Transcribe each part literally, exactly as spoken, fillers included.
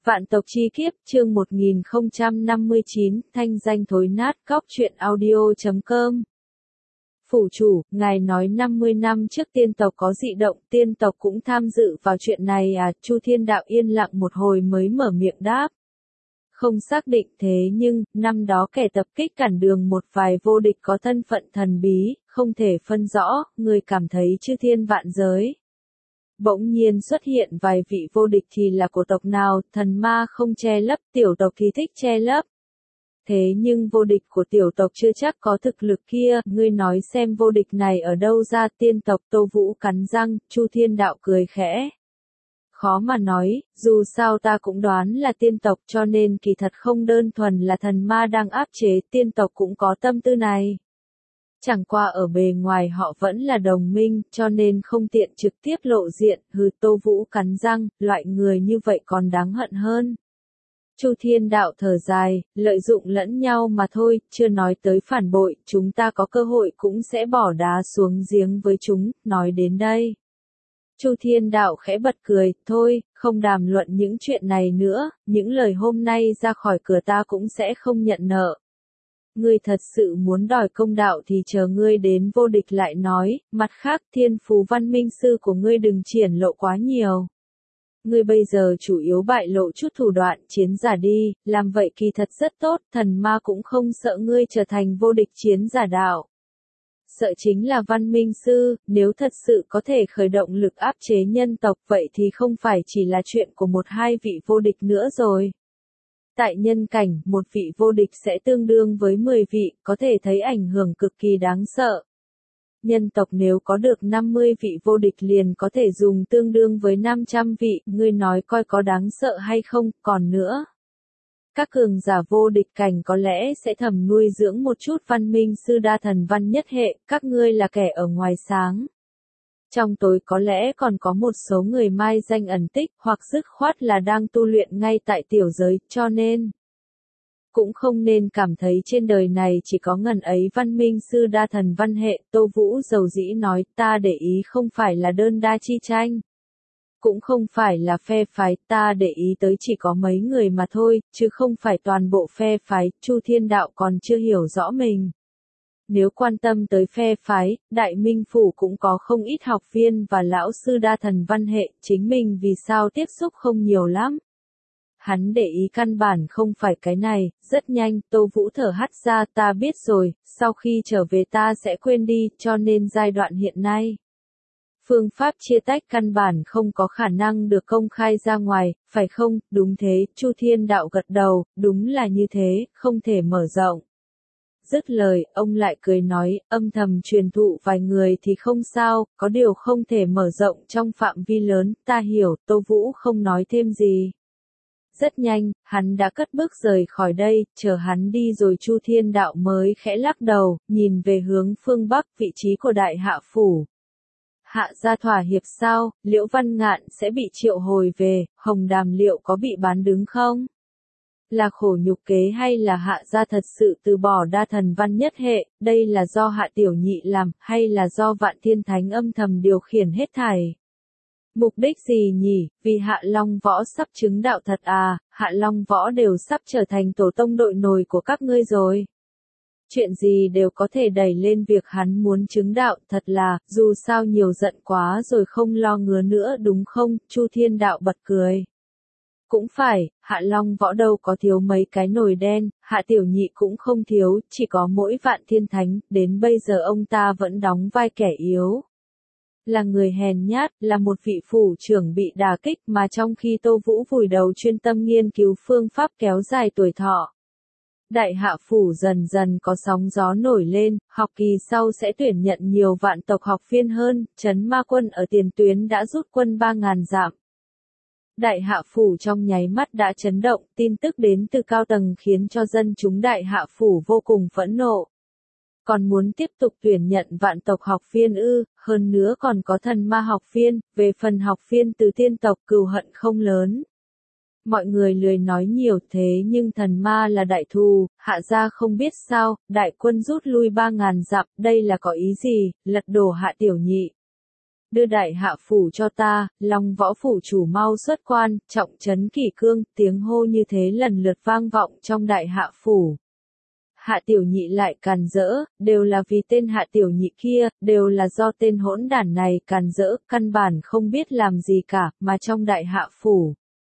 Vạn tộc chi kiếp, chương một nghìn không trăm năm mươi chín, thanh danh thối nát, cóc truyện audio chấm com. Phủ chủ, ngài nói năm mươi năm trước tiên tộc có dị động, tiên tộc cũng tham dự vào chuyện này à? Chu Thiên Đạo yên lặng một hồi mới mở miệng đáp. Không xác định, thế nhưng, năm đó kẻ tập kích cản đường một vài vô địch có thân phận thần bí, không thể phân rõ, người cảm thấy chư thiên vạn giới. Bỗng nhiên xuất hiện vài vị vô địch thì là của tộc nào, thần ma không che lấp, tiểu tộc thì thích che lấp. Thế nhưng vô địch của tiểu tộc chưa chắc có thực lực kia, ngươi nói xem vô địch này ở đâu ra? Tiên tộc Tô Vũ cắn răng, Chu Thiên Đạo cười khẽ. Khó mà nói, dù sao ta cũng đoán là tiên tộc cho nên kỳ thật không đơn thuần là thần ma đang áp chế, tiên tộc cũng có tâm tư này. Chẳng qua ở bề ngoài họ vẫn là đồng minh, cho nên không tiện trực tiếp lộ diện, hừ. Tô Vũ cắn răng, loại người như vậy còn đáng hận hơn. Chu Thiên Đạo thở dài, lợi dụng lẫn nhau mà thôi, chưa nói tới phản bội, chúng ta có cơ hội cũng sẽ bỏ đá xuống giếng với chúng. Nói đến đây, Chu Thiên Đạo khẽ bật cười, thôi, không đàm luận những chuyện này nữa, những lời hôm nay ra khỏi cửa ta cũng sẽ không nhận nợ. Ngươi thật sự muốn đòi công đạo thì chờ ngươi đến vô địch lại nói, mặt khác thiên phú văn minh sư của ngươi đừng triển lộ quá nhiều. Ngươi bây giờ chủ yếu bại lộ chút thủ đoạn chiến giả đi, làm vậy kỳ thật rất tốt, thần ma cũng không sợ ngươi trở thành vô địch chiến giả đạo. Sợ chính là văn minh sư, nếu thật sự có thể khởi động lực áp chế nhân tộc vậy thì không phải chỉ là chuyện của một hai vị vô địch nữa rồi. Tại nhân cảnh, một vị vô địch sẽ tương đương với mười vị, có thể thấy ảnh hưởng cực kỳ đáng sợ. Nhân tộc nếu có được năm mươi vị vô địch liền có thể dùng tương đương với năm trăm vị, ngươi nói coi có đáng sợ hay không? Còn nữa, các cường giả vô địch cảnh có lẽ sẽ thầm nuôi dưỡng một chút văn minh sư đa thần văn nhất hệ, các ngươi là kẻ ở ngoài sáng. Trong tối có lẽ còn có một số người mai danh ẩn tích, hoặc dứt khoát là đang tu luyện ngay tại tiểu giới, cho nên cũng không nên cảm thấy trên đời này chỉ có ngần ấy văn minh sư đa thần văn hệ. Tô Vũ dầu dĩ nói, ta để ý không phải là đơn đa chi tranh, cũng không phải là phe phái, ta để ý tới chỉ có mấy người mà thôi, chứ không phải toàn bộ phe phái. Chu Thiên Đạo còn chưa hiểu rõ mình. Nếu quan tâm tới phe phái, Đại Minh Phủ cũng có không ít học viên và lão sư đa thần văn hệ, chính mình vì sao tiếp xúc không nhiều lắm. Hắn để ý căn bản không phải cái này. Rất nhanh, Tô Vũ thở hắt ra, ta biết rồi, sau khi trở về ta sẽ quên đi, cho nên giai đoạn hiện nay, phương pháp chia tách căn bản không có khả năng được công khai ra ngoài, phải không? Đúng thế, Chu Thiên Đạo gật đầu, đúng là như thế, không thể mở rộng. Dứt lời, ông lại cười nói, âm thầm truyền thụ vài người thì không sao, có điều không thể mở rộng trong phạm vi lớn, ta hiểu. Tô Vũ không nói thêm gì. Rất nhanh, hắn đã cất bước rời khỏi đây, chờ hắn đi rồi Chu Thiên Đạo mới khẽ lắc đầu, nhìn về hướng phương Bắc, vị trí của Đại Hạ Phủ. Hạ gia thỏa hiệp sao? Liễu Văn Ngạn sẽ bị triệu hồi về, Hồng Đàm liệu có bị bán đứng không? Là khổ nhục kế hay là Hạ gia thật sự từ bỏ đa thần văn nhất hệ, đây là do Hạ Tiểu Nhị làm, hay là do Vạn Thiên Thánh âm thầm điều khiển hết thảy? Mục đích gì nhỉ? Vì Hạ Long Võ sắp chứng đạo thật à? Hạ Long Võ đều sắp trở thành tổ tông đội nồi của các ngươi rồi. Chuyện gì đều có thể đẩy lên việc hắn muốn chứng đạo, thật là, dù sao nhiều giận quá rồi không lo ngứa nữa đúng không? Chu Thiên Đạo bật cười. Cũng phải, Hạ Long Võ đâu có thiếu mấy cái nồi đen, Hạ Tiểu Nhị cũng không thiếu, chỉ có mỗi Vạn Thiên Thánh, đến bây giờ ông ta vẫn đóng vai kẻ yếu. Là người hèn nhát, là một vị phủ trưởng bị đả kích mà trong khi Tô Vũ vùi đầu chuyên tâm nghiên cứu phương pháp kéo dài tuổi thọ. Đại Hạ Phủ dần dần có sóng gió nổi lên, học kỳ sau sẽ tuyển nhận nhiều vạn tộc học viên hơn, Trấn Ma Quân ở tiền tuyến đã rút quân ba ngàn dặm. Đại Hạ Phủ trong nháy mắt đã chấn động, tin tức đến từ cao tầng khiến cho dân chúng Đại Hạ Phủ vô cùng phẫn nộ. Còn muốn tiếp tục tuyển nhận vạn tộc học viên ư, hơn nữa còn có thần ma học viên, về phần học viên từ tiên tộc cừu hận không lớn. Mọi người lười nói nhiều thế nhưng thần ma là đại thù, Hạ gia không biết sao, đại quân rút lui ba ngàn dặm, đây là có ý gì, lật đổ Hạ Tiểu Nhị. đưa đại hạ phủ cho ta, Long Võ phủ chủ mau xuất quan, trọng trấn kỷ cương, tiếng hô như thế lần lượt vang vọng trong đại hạ phủ. Hạ Tiểu Nhị lại càn rỡ, đều là vì tên Hạ Tiểu Nhị kia, đều là do tên hỗn đản này càn rỡ, căn bản không biết làm gì cả, mà trong đại hạ phủ.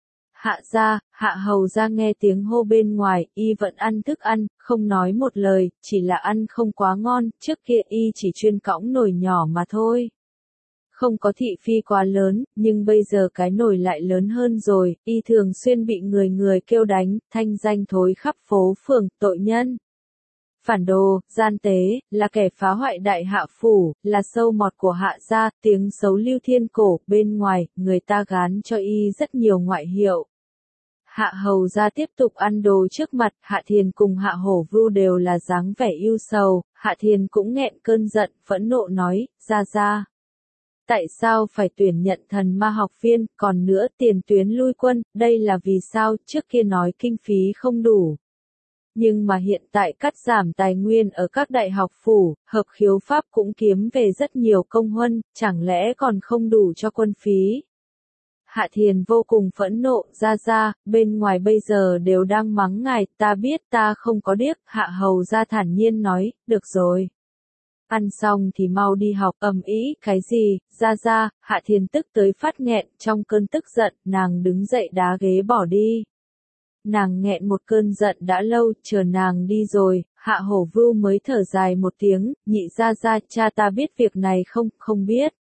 Hạ gia, Hạ hầu gia nghe tiếng hô bên ngoài, y vẫn ăn thức ăn, không nói một lời, chỉ là ăn không quá ngon, trước kia y chỉ chuyên cõng nồi nhỏ mà thôi. Không có thị phi quá lớn, nhưng bây giờ cái nồi lại lớn hơn rồi, y thường xuyên bị người người kêu đánh, thanh danh thối khắp phố phường, tội nhân. Phản đồ, gian tế, là kẻ phá hoại đại hạ phủ, là sâu mọt của hạ gia, tiếng xấu lưu thiên cổ, bên ngoài, người ta gán cho y rất nhiều ngoại hiệu. Hạ hầu gia tiếp tục ăn đồ trước mặt, Hạ Thiền cùng Hạ Hổ Vưu đều là dáng vẻ ưu sầu, Hạ Thiền cũng nghẹn cơn giận, phẫn nộ nói, ra ra. Tại sao phải tuyển nhận thần ma học viên, còn nữa tiền tuyến lui quân, đây là vì sao, trước kia nói kinh phí không đủ. Nhưng mà hiện tại cắt giảm tài nguyên ở các đại học phủ, hợp khiếu pháp cũng kiếm về rất nhiều công huân, chẳng lẽ còn không đủ cho quân phí. Hạ Thiền vô cùng phẫn nộ, ra ra, bên ngoài bây giờ đều đang mắng ngài, ta biết ta không có điếc, Hạ hầu gia thản nhiên nói, được rồi. Ăn xong thì mau đi học, ầm ĩ, cái gì, ra ra, Hạ Thiền tức tới phát nghẹn, trong cơn tức giận, nàng đứng dậy đá ghế bỏ đi. Nàng nghẹn một cơn giận đã lâu, chờ nàng đi rồi, Hạ Hổ Vưu mới thở dài một tiếng, nhị ra ra, cha ta biết việc này không, không biết.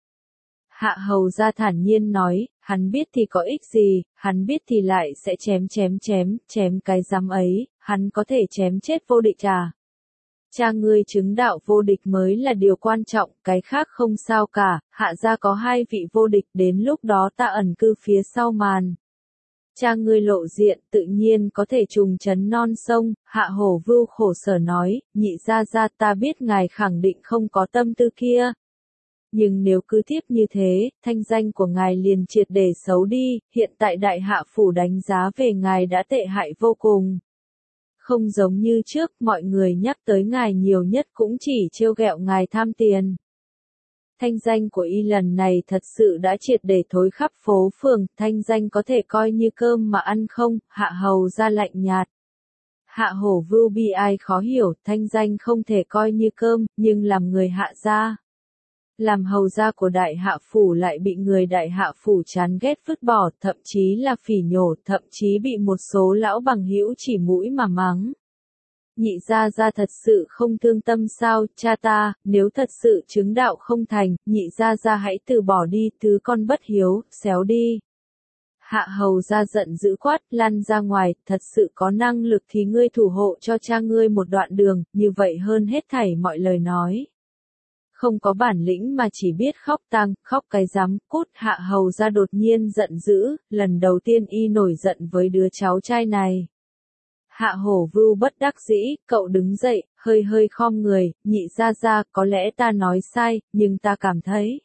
Hạ hầu gia thản nhiên nói, hắn biết thì có ích gì, hắn biết thì lại sẽ chém chém chém, chém cái rắm ấy, hắn có thể chém chết vô địch à. Cha ngươi chứng đạo vô địch mới là điều quan trọng, cái khác không sao cả, hạ gia có hai vị vô địch, đến lúc đó ta ẩn cư phía sau màn. Cha ngươi lộ diện, tự nhiên có thể trùng trấn non sông, Hạ Hổ Vưu khổ sở nói, nhị gia gia, ta biết ngài khẳng định không có tâm tư kia. Nhưng nếu cứ tiếp như thế, thanh danh của ngài liền triệt để xấu đi, hiện tại đại hạ phủ đánh giá về ngài đã tệ hại vô cùng. Không giống như trước, mọi người nhắc tới ngài nhiều nhất cũng chỉ trêu ghẹo ngài tham tiền. Thanh danh của y lần này thật sự đã triệt để thối khắp phố phường, thanh danh có thể coi như cơm mà ăn không, Hạ hầu gia lạnh nhạt. Hạ Hổ Vưu bi ai khó hiểu, thanh danh không thể coi như cơm, nhưng làm người hạ gia. Làm hầu gia của đại hạ phủ lại bị người đại hạ phủ chán ghét vứt bỏ, thậm chí là phỉ nhổ, thậm chí bị một số lão bằng hữu chỉ mũi mà mắng. Nhị gia gia thật sự không thương tâm sao, cha ta, nếu thật sự chứng đạo không thành, nhị gia gia hãy từ bỏ đi, thứ con bất hiếu, xéo đi. Hạ hầu gia giận dữ quát, lăn ra ngoài, thật sự có năng lực thì ngươi thủ hộ cho cha ngươi một đoạn đường, như vậy hơn hết thảy mọi lời nói. Không có bản lĩnh mà chỉ biết khóc tang, khóc cái rắm, cút. Hạ hầu gia đột nhiên giận dữ, lần đầu tiên y nổi giận với đứa cháu trai này. Hạ Hổ Vưu bất đắc dĩ, cậu đứng dậy, hơi hơi khom người, nhị gia gia, có lẽ ta nói sai, nhưng ta cảm thấy.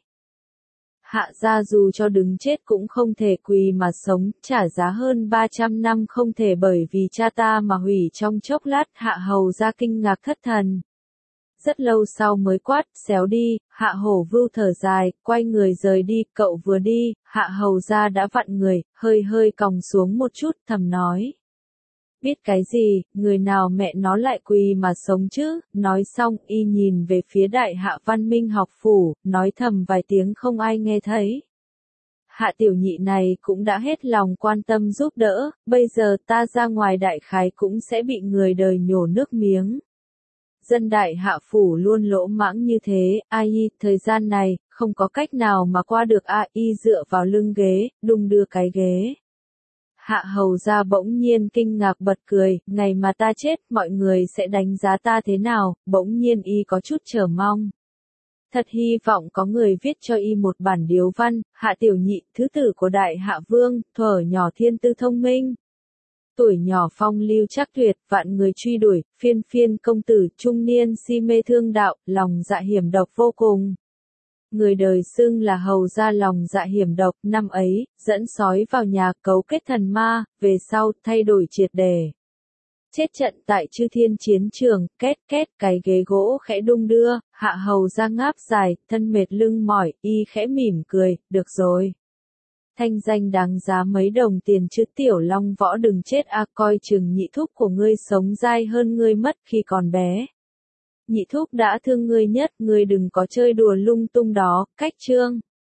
Hạ gia dù cho đứng chết cũng không thể quỳ mà sống, trả giá hơn ba trăm năm không thể bởi vì cha ta mà hủy trong chốc lát. Hạ hầu gia kinh ngạc thất thần. Rất lâu sau mới quát, xéo đi, Hạ Hổ Vưu thở dài, quay người rời đi, cậu vừa đi, Hạ hầu gia đã vặn người, hơi hơi còng xuống một chút, thầm nói. Biết cái gì, người nào mẹ nó lại quỳ mà sống chứ, nói xong, y nhìn về phía đại hạ văn minh học phủ, nói thầm vài tiếng không ai nghe thấy. Hạ tiểu nhị này cũng đã hết lòng quan tâm giúp đỡ, bây giờ ta ra ngoài đại khái cũng sẽ bị người đời nhổ nước miếng. Dân đại hạ phủ luôn lỗ mãng như thế, ai, thời gian này, không có cách nào mà qua được a, y dựa vào lưng ghế, đung đưa cái ghế. Hạ hầu gia bỗng nhiên kinh ngạc bật cười, ngày mà ta chết, mọi người sẽ đánh giá ta thế nào, bỗng nhiên y có chút chờ mong. Thật hy vọng có người viết cho y một bản điếu văn, Hạ tiểu nhị, thứ tử của đại hạ vương, thuở nhỏ thiên tư thông minh. Tuổi nhỏ phong lưu chắc tuyệt, vạn người truy đuổi, phiên phiên công tử, trung niên si mê thương đạo, lòng dạ hiểm độc vô cùng. Người đời xưng là hầu gia lòng dạ hiểm độc, năm ấy, dẫn sói vào nhà cấu kết thần ma, về sau, thay đổi triệt đề. Chết trận tại Chư Thiên chiến trường, két két, cái ghế gỗ khẽ đung đưa, Hạ Hầu ra ngáp dài, thân mệt lưng mỏi, y khẽ mỉm cười, được rồi. Thanh danh đáng giá mấy đồng tiền chứ Tiểu Long Võ đừng chết a, coi chừng nhị thúc của ngươi sống dai hơn ngươi mất khi còn bé. Nhị thúc đã thương ngươi nhất, ngươi đừng có chơi đùa lung tung đó, cách chương.